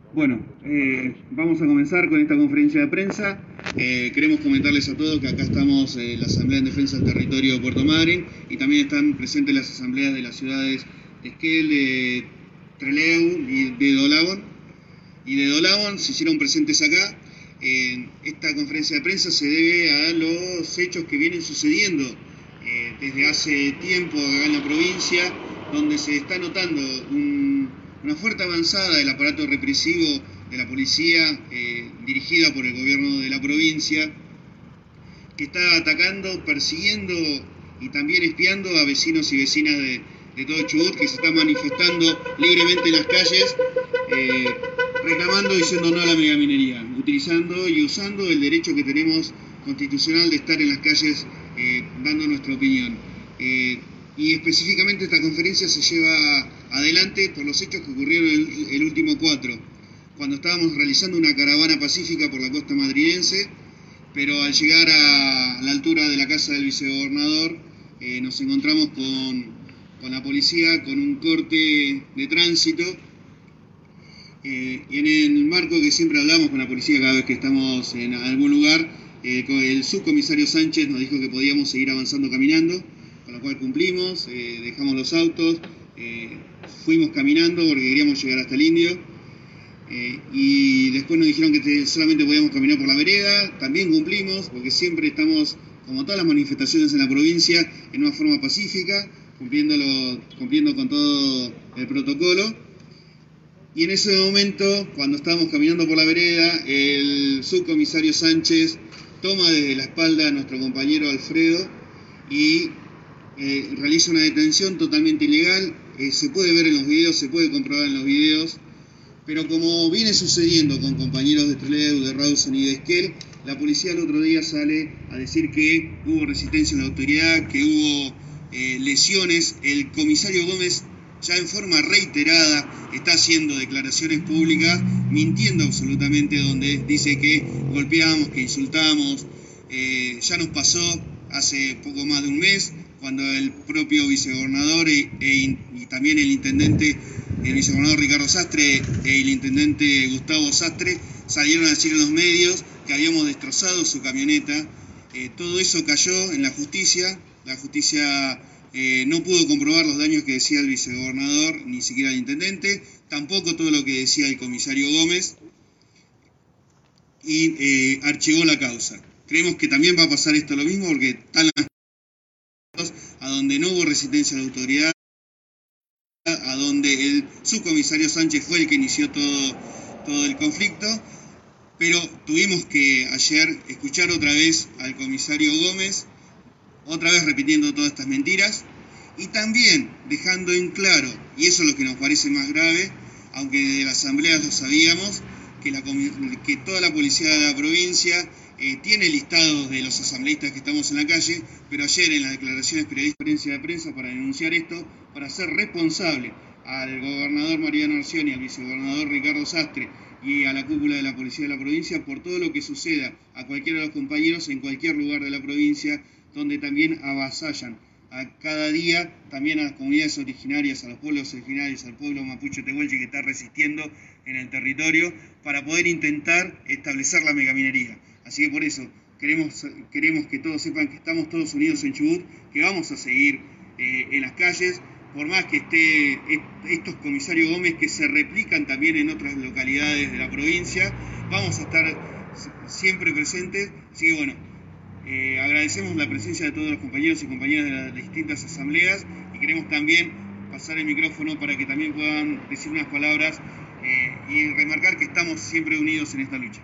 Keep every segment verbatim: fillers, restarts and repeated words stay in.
Bueno, eh, vamos a comenzar con esta conferencia de prensa. Eh, queremos comentarles a todos que acá estamos en la Asamblea en Defensa del Territorio de Puerto Madryn y también están presentes las asambleas de las ciudades de Esquel, de Trelew y de Dolabón. Y de Dolabón se hicieron presentes acá. Eh, esta conferencia de prensa se debe a los hechos que vienen sucediendo eh, desde hace tiempo acá en la provincia, donde se está notando un, una fuerte avanzada del aparato represivo de la policía eh, dirigida por el gobierno de la provincia, que está atacando, persiguiendo y también espiando a vecinos y vecinas de, de todo Chubut, que se están manifestando libremente en las calles, eh, reclamando y diciendo no a la megaminería, utilizando y usando el derecho que tenemos constitucional de estar en las calles eh, dando nuestra opinión. Eh, y específicamente esta conferencia se lleva adelante por los hechos que ocurrieron el, el último cuatro, cuando estábamos realizando una caravana pacífica por la costa madrilense, pero al llegar a la altura de la casa del vicegobernador eh, nos encontramos con, con la policía, con un corte de tránsito. Eh, y en el marco que siempre hablamos con la policía cada vez que estamos en algún lugar, eh, el subcomisario Sánchez nos dijo que podíamos seguir avanzando caminando, con lo cual cumplimos, eh, dejamos los autos, eh, fuimos caminando porque queríamos llegar hasta el Indio, eh, y después nos dijeron que te, solamente podíamos caminar por la vereda, también cumplimos, porque siempre estamos, como todas las manifestaciones en la provincia, en una forma pacífica, cumpliéndolo, cumpliendo con todo el protocolo. Y en ese momento, cuando estábamos caminando por la vereda, el subcomisario Sánchez toma desde la espalda a nuestro compañero Alfredo y eh, realiza una detención totalmente ilegal. Eh, se puede ver en los videos, se puede comprobar en los videos, pero como viene sucediendo con compañeros de Trelew, de Rawson y de Esquel, la policía el otro día sale a decir que hubo resistencia en la autoridad, que hubo eh, lesiones. El comisario Gómez, ya en forma reiterada, está haciendo declaraciones públicas, mintiendo absolutamente, donde dice que golpeamos, que insultamos. Eh, ya nos pasó hace poco más de un mes, cuando el propio vicegobernador e, e, y también el intendente, el vicegobernador Ricardo Sastre e el intendente Gustavo Sastre salieron a decir en los medios que habíamos destrozado su camioneta. Eh, todo eso cayó en la justicia. La justicia Eh, no pudo comprobar los daños que decía el vicegobernador, ni siquiera el intendente, tampoco todo lo que decía el comisario Gómez, y eh, archivó la causa. Creemos que también va a pasar esto lo mismo, porque están las cosas a donde no hubo resistencia de la autoridad, a donde el subcomisario Sánchez fue el que inició todo, todo el conflicto, pero tuvimos que ayer escuchar otra vez al comisario Gómez, otra vez repitiendo todas estas mentiras, y también dejando en claro, y eso es lo que nos parece más grave, aunque desde la asamblea lo sabíamos, que, la, que toda la policía de la provincia eh, tiene listados de los asambleístas que estamos en la calle, pero ayer en las declaraciones periodísticas de prensa para denunciar esto, para hacer responsable al gobernador Mariano Arcioni, al vicegobernador Ricardo Sastre y a la cúpula de la policía de la provincia por todo lo que suceda a cualquiera de los compañeros en cualquier lugar de la provincia, donde también avasallan a cada día también a las comunidades originarias, a los pueblos originarios, al pueblo mapuche tehuelche que está resistiendo en el territorio para poder intentar establecer la megaminería. Así que por eso queremos, queremos que todos sepan que estamos todos unidos en Chubut, que vamos a seguir eh, en las calles, por más que esté estos comisarios Gómez que se replican también en otras localidades de la provincia, vamos a estar siempre presentes. Así que bueno, Eh, agradecemos la presencia de todos los compañeros y compañeras de las distintas asambleas y queremos también pasar el micrófono para que también puedan decir unas palabras eh, y remarcar que estamos siempre unidos en esta lucha.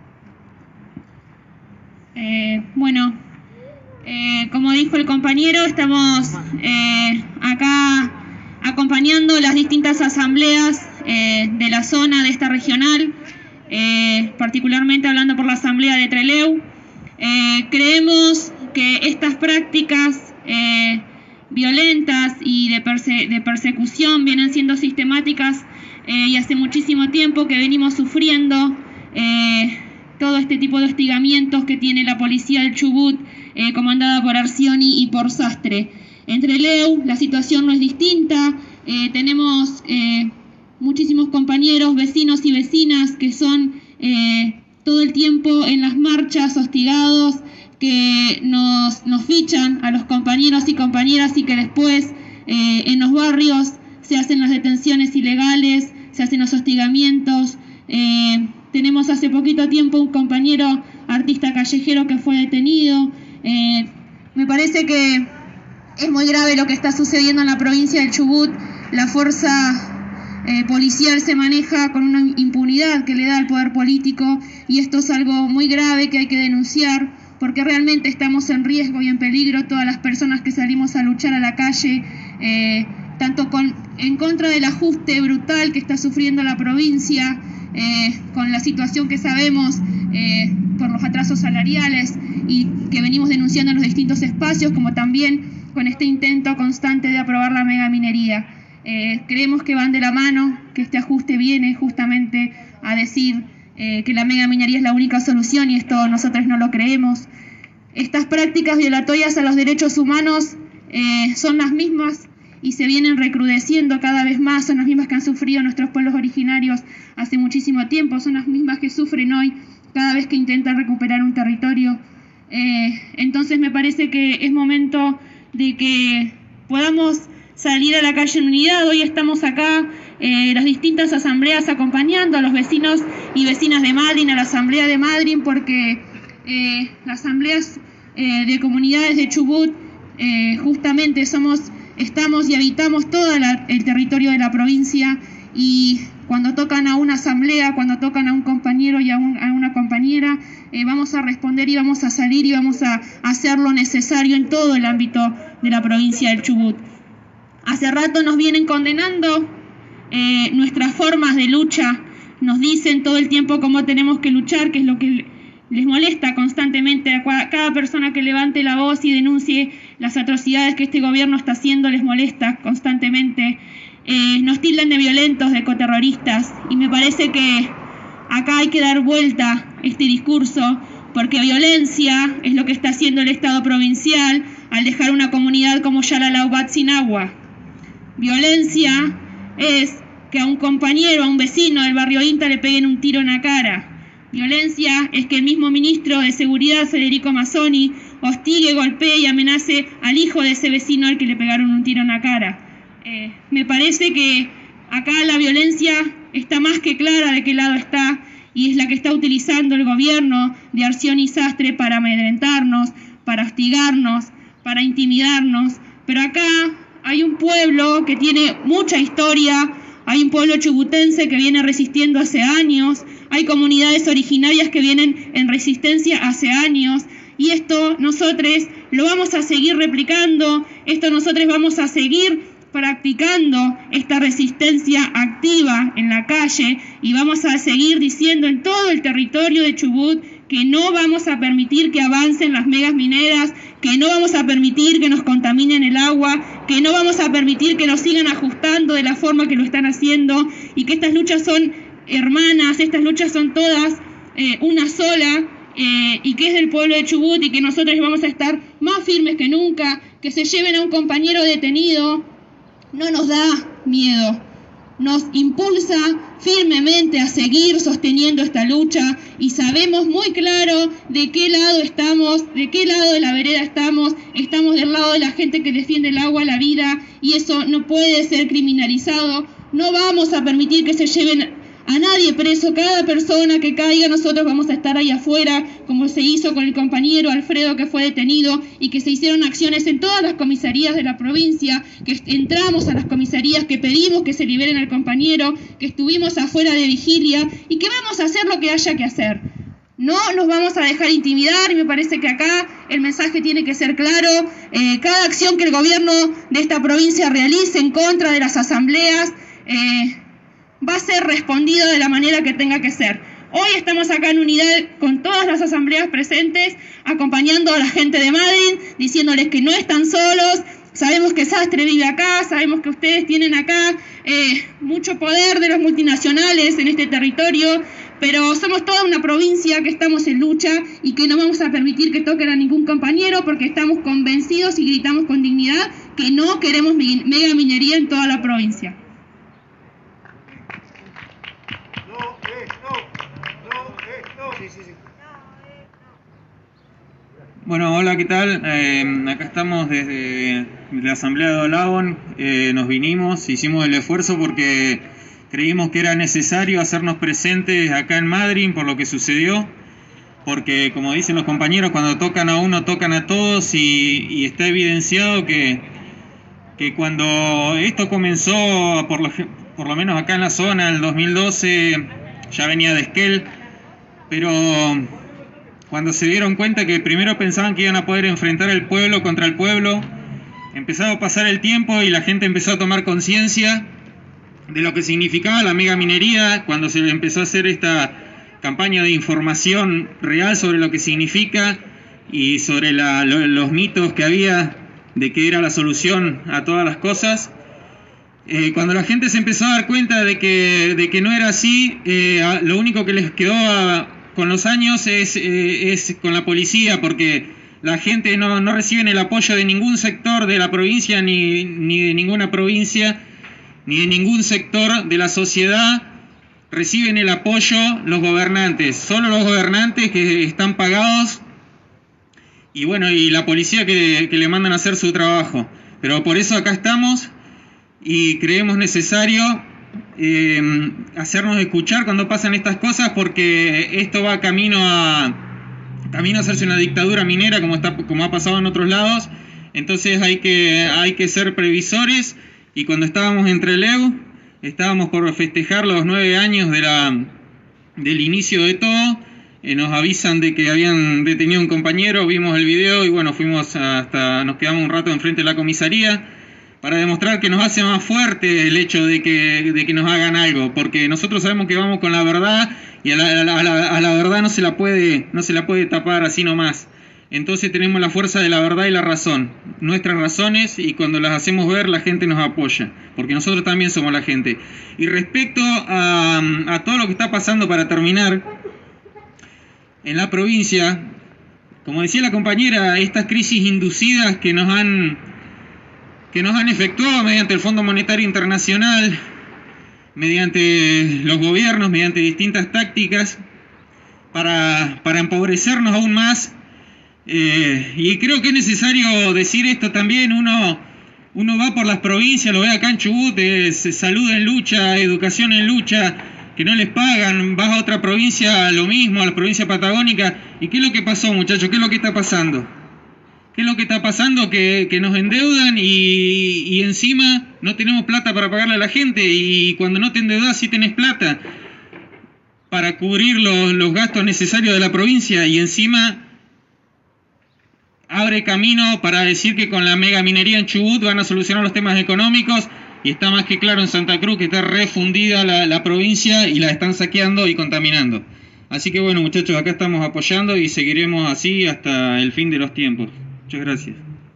Eh, bueno, eh, como dijo el compañero, estamos eh, acá acompañando las distintas asambleas eh, de la zona, de esta regional, eh, particularmente hablando por la asamblea de Trelew. Eh, creemos que estas prácticas eh, violentas y de, perse de persecución vienen siendo sistemáticas eh, y hace muchísimo tiempo que venimos sufriendo eh, todo este tipo de hostigamientos que tiene la policía del Chubut, eh, comandada por Arcioni y por Sastre. En Trelew la situación no es distinta, eh, tenemos eh, muchísimos compañeros, vecinos y vecinas que son eh, todo el tiempo en las marchas hostigados, que nos, nos fichan a los compañeros y compañeras y que después eh, en los barrios se hacen las detenciones ilegales, se hacen los hostigamientos. Eh, tenemos hace poquito tiempo un compañero artista callejero que fue detenido. Eh, me parece que es muy grave lo que está sucediendo en la provincia del Chubut. La fuerza eh, policial se maneja con una impunidad que le da al poder político y esto es algo muy grave que hay que denunciar porque realmente estamos en riesgo y en peligro todas las personas que salimos a luchar a la calle, eh, tanto con, en contra del ajuste brutal que está sufriendo la provincia, eh, con la situación que sabemos eh, por los atrasos salariales y que venimos denunciando en los distintos espacios, como también con este intento constante de aprobar la megaminería. Eh, creemos que van de la mano, que este ajuste viene justamente a decir eh, que la megaminería es la única solución y esto nosotros no lo creemos. Estas prácticas violatorias a los derechos humanos eh, son las mismas y se vienen recrudeciendo cada vez más, son las mismas que han sufrido nuestros pueblos originarios hace muchísimo tiempo, son las mismas que sufren hoy cada vez que intentan recuperar un territorio. Eh, entonces me parece que es momento de que podamos salir a la calle en unidad. Hoy estamos acá, eh, las distintas asambleas acompañando a los vecinos y vecinas de Madryn, a la asamblea de Madryn, porque eh, las asambleas eh, de comunidades de Chubut eh, justamente somos, estamos y habitamos todo la, el territorio de la provincia y cuando tocan a una asamblea, cuando tocan a un compañero y a, un, a una compañera, eh, vamos a responder y vamos a salir y vamos a hacer lo necesario en todo el ámbito de la provincia del Chubut. Hace rato nos vienen condenando eh, nuestras formas de lucha, nos dicen todo el tiempo cómo tenemos que luchar, que es lo que les molesta constantemente a cada persona que levante la voz y denuncie las atrocidades que este gobierno está haciendo, les molesta constantemente. Eh, nos tildan de violentos, de ecoterroristas, y me parece que acá hay que dar vuelta este discurso, porque violencia es lo que está haciendo el Estado provincial al dejar una comunidad como Yalalaubat sin agua. Violencia es que a un compañero, a un vecino del barrio Inta le peguen un tiro en la cara. Violencia es que el mismo ministro de Seguridad, Federico Mazzoni, hostigue, golpee y amenace al hijo de ese vecino al que le pegaron un tiro en la cara. Eh, me parece que acá la violencia está más que clara de qué lado está y es la que está utilizando el gobierno de Arción y Sastre para amedrentarnos, para hostigarnos, para intimidarnos. Pero acá hay un pueblo que tiene mucha historia, hay un pueblo chubutense que viene resistiendo hace años, hay comunidades originarias que vienen en resistencia hace años y esto nosotros lo vamos a seguir replicando, esto nosotros vamos a seguir practicando esta resistencia activa en la calle y vamos a seguir diciendo en todo el territorio de Chubut que no vamos a permitir que avancen las megas mineras, que no vamos a permitir que nos contaminen el agua, que no vamos a permitir que nos sigan ajustando de la forma que lo están haciendo y que estas luchas son hermanas, estas luchas son todas eh, una sola eh, y que es del pueblo de Chubut y que nosotros vamos a estar más firmes que nunca, que se lleven a un compañero detenido. No nos da miedo, nos impulsa firmemente a seguir sosteniendo esta lucha y sabemos muy claro de qué lado estamos, de qué lado de la vereda estamos, estamos del lado de la gente que defiende el agua, la vida y eso no puede ser criminalizado, no vamos a permitir que se lleven a nadie preso, cada persona que caiga nosotros vamos a estar ahí afuera, como se hizo con el compañero Alfredo que fue detenido y que se hicieron acciones en todas las comisarías de la provincia, que entramos a las comisarías, que pedimos que se liberen al compañero, que estuvimos afuera de vigilia y que vamos a hacer lo que haya que hacer. No nos vamos a dejar intimidar y me parece que acá el mensaje tiene que ser claro. Eh, cada acción que el gobierno de esta provincia realice en contra de las asambleas eh, va a ser respondido de la manera que tenga que ser. Hoy estamos acá en unidad con todas las asambleas presentes, acompañando a la gente de Madryn, diciéndoles que no están solos. Sabemos que Sastre vive acá, sabemos que ustedes tienen acá eh, mucho poder de los multinacionales en este territorio, pero somos toda una provincia que estamos en lucha y que no vamos a permitir que toquen a ningún compañero porque estamos convencidos y gritamos con dignidad que no queremos mega minería en toda la provincia. Sí, sí, sí. Bueno, hola, ¿qué tal? Eh, acá estamos desde la Asamblea de Olagón. Eh, nos vinimos, hicimos el esfuerzo porque creímos que era necesario hacernos presentes acá en Madryn por lo que sucedió. Porque, como dicen los compañeros, cuando tocan a uno, tocan a todos, y, y está evidenciado que, que cuando esto comenzó, por lo, por lo menos acá en la zona, en el dos mil doce, ya venía de Esquel, pero cuando se dieron cuenta que primero pensaban que iban a poder enfrentar el pueblo contra el pueblo, empezó a pasar el tiempo y la gente empezó a tomar conciencia de lo que significaba la megaminería, cuando se empezó a hacer esta campaña de información real sobre lo que significa y sobre la, lo, los mitos que había de que era la solución a todas las cosas. Eh, cuando la gente se empezó a dar cuenta de que, de que no era así, eh, a, lo único que les quedó a, con los años es, eh, es con la policía, porque la gente no, no recibe el apoyo de ningún sector de la provincia, ni, ni de ninguna provincia, ni de ningún sector de la sociedad. Reciben el apoyo los gobernantes, solo los gobernantes que están pagados, y bueno, y la policía que, que le mandan a hacer su trabajo. Pero por eso acá estamos y creemos necesario eh, hacernos escuchar cuando pasan estas cosas, porque esto va camino a camino a hacerse una dictadura minera, como está como ha pasado en otros lados. Entonces hay que hay que ser previsores, y cuando estábamos en Trelew, estábamos por festejar los nueve años de la, del inicio de todo. Eh, nos avisan de que habían detenido a un compañero, vimos el video y bueno, fuimos hasta, nos quedamos un rato enfrente de la comisaría para demostrar que nos hace más fuerte el hecho de que, de que nos hagan algo, porque nosotros sabemos que vamos con la verdad, y a la, a la, a la, a la verdad no se la puede, no se la puede tapar así nomás. Entonces tenemos la fuerza de la verdad y la razón, nuestras razones, y cuando las hacemos ver la gente nos apoya, porque nosotros también somos la gente. Y respecto a, a todo lo que está pasando, para terminar, en la provincia, como decía la compañera, estas crisis inducidas que nos han, que nos han efectuado mediante el Fondo Monetario Internacional, mediante los gobiernos, mediante distintas tácticas, para, para empobrecernos aún más. Eh, y creo que es necesario decir esto también. Uno, uno va por las provincias, lo ve acá en Chubut, es salud en lucha, educación en lucha, que no les pagan. Vas a otra provincia, lo mismo, a la provincia patagónica. ¿Y qué es lo que pasó, muchachos? ¿Qué es lo que está pasando? ¿Qué es lo que está pasando? Que, que nos endeudan y, y encima no tenemos plata para pagarle a la gente. Y cuando no te endeudas sí tenés plata para cubrir los, los gastos necesarios de la provincia, y encima abre camino para decir que con la mega minería en Chubut van a solucionar los temas económicos, y está más que claro en Santa Cruz que está refundida la, la provincia y la están saqueando y contaminando. Así que bueno, muchachos, acá estamos apoyando y seguiremos así hasta el fin de los tiempos. Muchas gracias.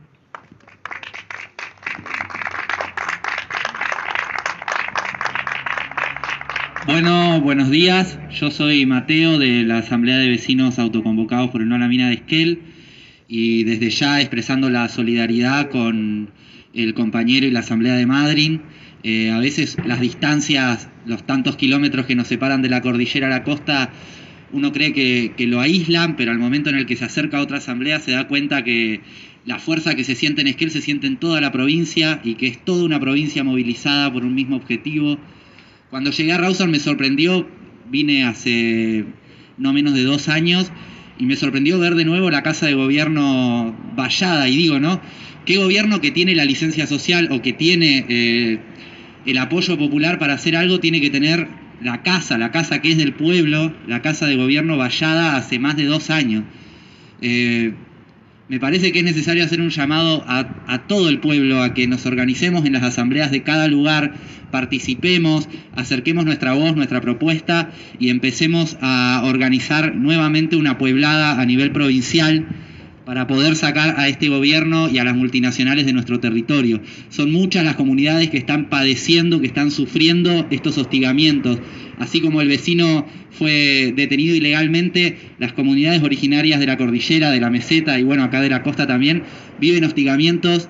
Bueno, buenos días. Yo soy Mateo, de la Asamblea de Vecinos Autoconvocados por el No a la Mina de Esquel, y desde ya expresando la solidaridad con el compañero y la Asamblea de Madryn. Eh, a veces las distancias, los tantos kilómetros que nos separan de la cordillera a la costa, uno cree que, que lo aíslan, pero al momento en el que se acerca a otra asamblea se da cuenta que la fuerza que se siente en Esquel se siente en toda la provincia, y que es toda una provincia movilizada por un mismo objetivo. Cuando llegué a Rawson me sorprendió, vine hace no menos de dos años, y me sorprendió ver de nuevo la Casa de Gobierno vallada, y digo, ¿no? ¿Qué gobierno que tiene la licencia social o que tiene eh, el apoyo popular para hacer algo tiene que tener la casa, la casa que es del pueblo, la Casa de Gobierno vallada hace más de dos años? Eh, me parece que es necesario hacer un llamado a, a todo el pueblo a que nos organicemos en las asambleas de cada lugar, participemos, acerquemos nuestra voz, nuestra propuesta, y empecemos a organizar nuevamente una pueblada a nivel provincial para poder sacar a este gobierno y a las multinacionales de nuestro territorio. Son muchas las comunidades que están padeciendo, que están sufriendo estos hostigamientos. Así como el vecino fue detenido ilegalmente, las comunidades originarias de la cordillera, de la meseta y bueno, acá de la costa también, viven hostigamientos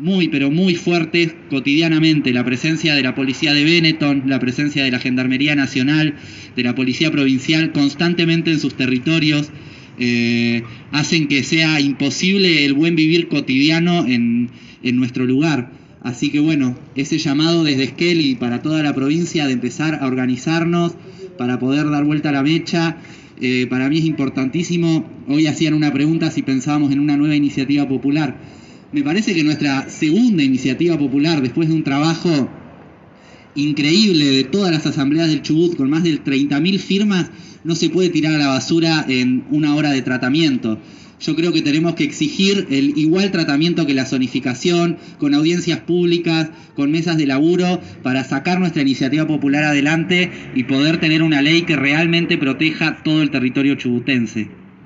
muy, pero muy fuertes cotidianamente. La presencia de la policía de Benetton, la presencia de la Gendarmería Nacional, de la Policía Provincial, constantemente en sus territorios, eh, hacen que sea imposible el buen vivir cotidiano en, en nuestro lugar. Así que bueno, ese llamado desde Esquel y para toda la provincia de empezar a organizarnos para poder dar vuelta a la mecha, eh, para mí es importantísimo. Hoy hacían una pregunta si pensábamos en una nueva iniciativa popular. Me parece que nuestra segunda iniciativa popular, después de un trabajo increíble de todas las asambleas del Chubut, con más de treinta mil firmas, no se puede tirar a la basura en una hora de tratamiento. Yo creo que tenemos que exigir el igual tratamiento que la zonificación, con audiencias públicas, con mesas de laburo, para sacar nuestra iniciativa popular adelante y poder tener una ley que realmente proteja todo el territorio chubutense.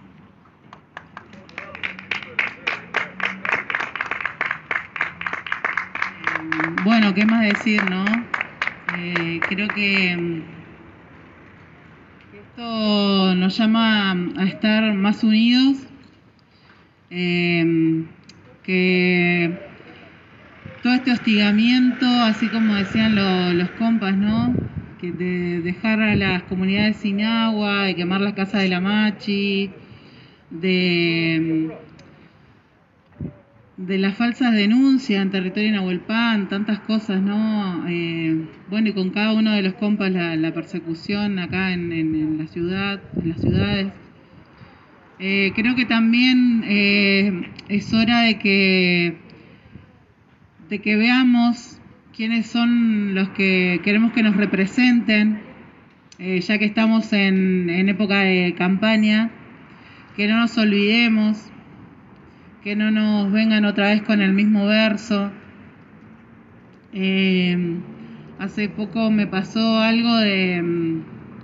Bueno, ¿qué más decir, no? Eh, creo que esto nos llama a estar más unidos, eh, que todo este hostigamiento, así como decían lo, los compas, ¿no? Que de dejar a las comunidades sin agua, de quemar las casas de la Machi, de... de las falsas denuncias en territorio Nahuelpan, tantas cosas, ¿no? Eh, bueno, y con cada uno de los compas la, la persecución acá en, en, en la ciudad, en las ciudades. Eh, creo que también eh, es hora de que, de que veamos quiénes son los que queremos que nos representen, eh, ya que estamos en, en época de campaña, que no nos olvidemos, que no nos vengan otra vez con el mismo verso. Eh, hace poco me pasó algo de um,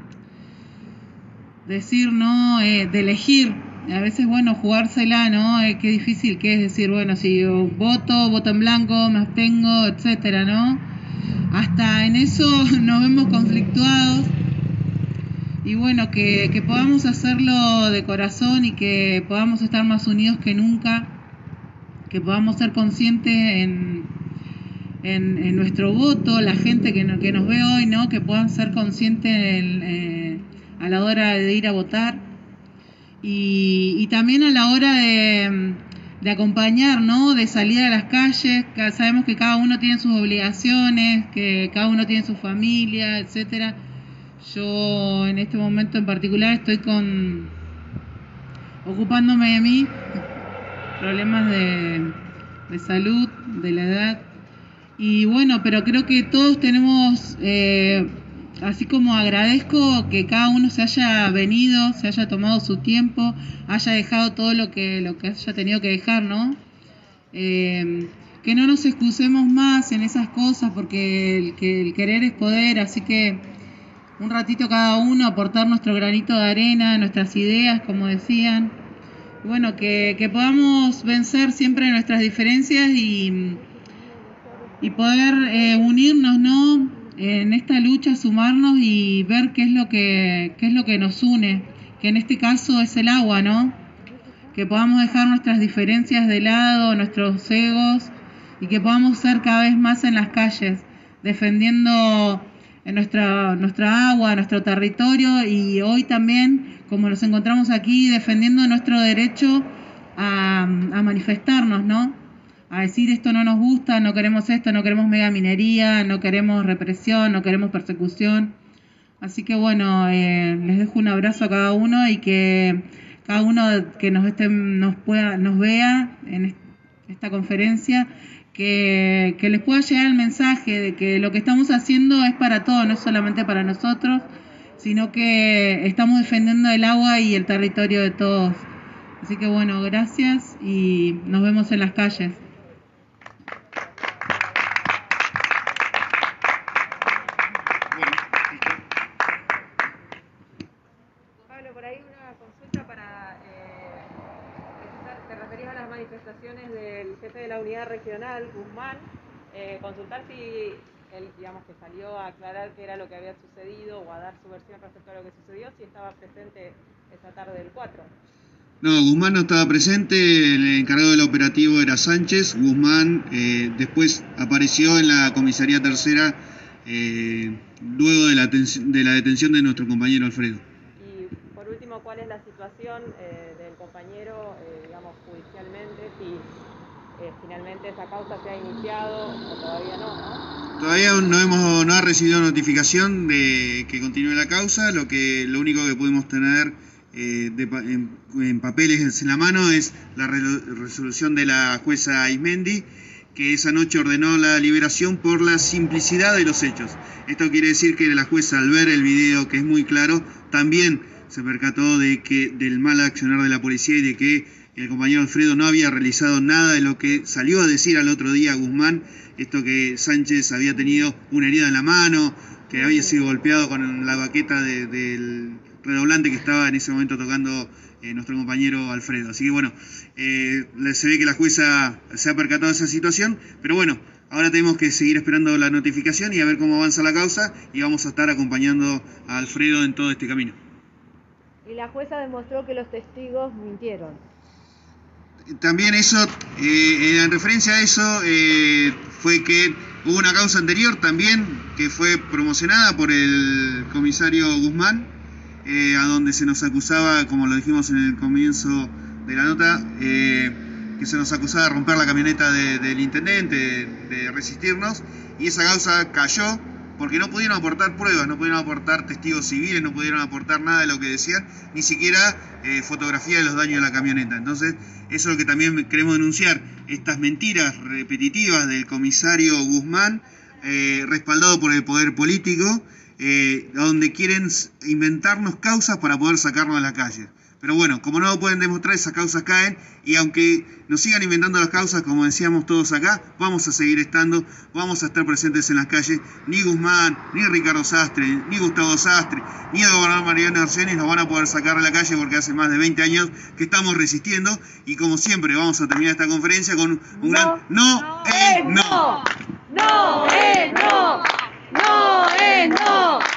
decir, ¿no? Eh, de elegir. A veces, bueno, jugársela, ¿no? Eh, qué difícil que es decir, bueno, si yo voto, voto en blanco, me abstengo, etcétera, ¿no? Hasta en eso nos vemos conflictuados. Y bueno, que, que podamos hacerlo de corazón y que podamos estar más unidos que nunca, que podamos ser conscientes en, en, en nuestro voto, la gente que, no, que nos ve hoy, ¿no? Que puedan ser conscientes en, eh, a la hora de ir a votar y, y también a la hora de, de acompañar, ¿no? De salir a las calles. Sabemos que cada uno tiene sus obligaciones, que cada uno tiene su familia, etcétera. Yo en este momento en particular estoy con ocupándome de mí, problemas de, de salud, de la edad, y bueno, pero creo que todos tenemos, eh, así como agradezco que cada uno se haya venido, se haya tomado su tiempo, haya dejado todo lo que, lo que haya tenido que dejar, ¿no? Eh, que no nos excusemos más en esas cosas, porque el, que el querer es poder, así que un ratito cada uno, aportar nuestro granito de arena, nuestras ideas, como decían. Bueno, que, que podamos vencer siempre nuestras diferencias y, y poder eh, unirnos, ¿no? En esta lucha, sumarnos y ver qué es lo que qué es lo que nos une, que en este caso es el agua, ¿no? Que podamos dejar nuestras diferencias de lado, nuestros egos, y que podamos ser cada vez más en las calles, defendiendo en nuestra, nuestra agua, nuestro territorio, y hoy también, como nos encontramos aquí, defendiendo nuestro derecho a, a manifestarnos, ¿no? A decir esto no nos gusta, no queremos esto, no queremos megaminería, no queremos represión, no queremos persecución. Así que bueno, eh, les dejo un abrazo a cada uno y que cada uno que nos esté, nos pueda, nos vea en esta conferencia, Que, que les pueda llegar el mensaje de que lo que estamos haciendo es para todos, no es solamente para nosotros, sino que estamos defendiendo el agua y el territorio de todos. Así que bueno, gracias y nos vemos en las calles. Pablo, por ahí una consulta para... Eh, te referías a las manifestaciones del jefe de la unidad regional, Guzmán, eh, consultar si él, digamos, que salió a aclarar qué era lo que había sucedido o a dar su versión respecto a lo que sucedió, si estaba presente esa tarde del cuatro. No, Guzmán no estaba presente, el encargado del operativo era Sánchez. Guzmán eh, después apareció en la comisaría tercera eh, luego de la, de la detención de nuestro compañero Alfredo. Y por último, ¿cuál es la situación eh, del compañero, eh, digamos, judicialmente? Si eh, finalmente esa causa se ha iniciado o todavía no, ¿no? Todavía no hemos no ha recibido notificación de que continúe la causa. Lo que lo único que pudimos tener eh, de, en, en papeles en la mano es la re, resolución de la jueza Ismendi, que esa noche ordenó la liberación por la simplicidad de los hechos. Esto quiere decir que la jueza, al ver el video, que es muy claro, también se percató de que del mal accionar de la policía y de que el compañero Alfredo no había realizado nada de lo que salió a decir al otro día Guzmán. Esto que Sánchez había tenido una herida en la mano, que había sido golpeado con la baqueta de, del redoblante que estaba en ese momento tocando eh, nuestro compañero Alfredo. Así que bueno, eh, se ve que la jueza se ha percatado de esa situación, pero bueno, ahora tenemos que seguir esperando la notificación y a ver cómo avanza la causa, y vamos a estar acompañando a Alfredo en todo este camino. Y la jueza demostró que los testigos mintieron. También eso, eh, en referencia a eso, eh, fue que hubo una causa anterior también que fue promocionada por el comisario Guzmán, eh, a donde se nos acusaba, como lo dijimos en el comienzo de la nota, eh, que se nos acusaba de romper la camioneta de, del intendente, de, de resistirnos, y esa causa cayó porque no pudieron aportar pruebas, no pudieron aportar testigos civiles, no pudieron aportar nada de lo que decían, ni siquiera eh, fotografía de los daños de la camioneta. Entonces, eso es lo que también queremos denunciar, estas mentiras repetitivas del comisario Guzmán, eh, respaldado por el poder político, eh, donde quieren inventarnos causas para poder sacarnos a la calle. Pero bueno, como no lo pueden demostrar, esas causas caen, y aunque nos sigan inventando las causas, como decíamos todos acá, vamos a seguir estando, vamos a estar presentes en las calles. Ni Guzmán, ni Ricardo Sastre, ni Gustavo Sastre, ni el gobernador Mariano Arsenis nos van a poder sacar de la calle, porque hace más de veinte años que estamos resistiendo, y como siempre vamos a terminar esta conferencia con un No, gran no, no es es no. no. No es no. No es no.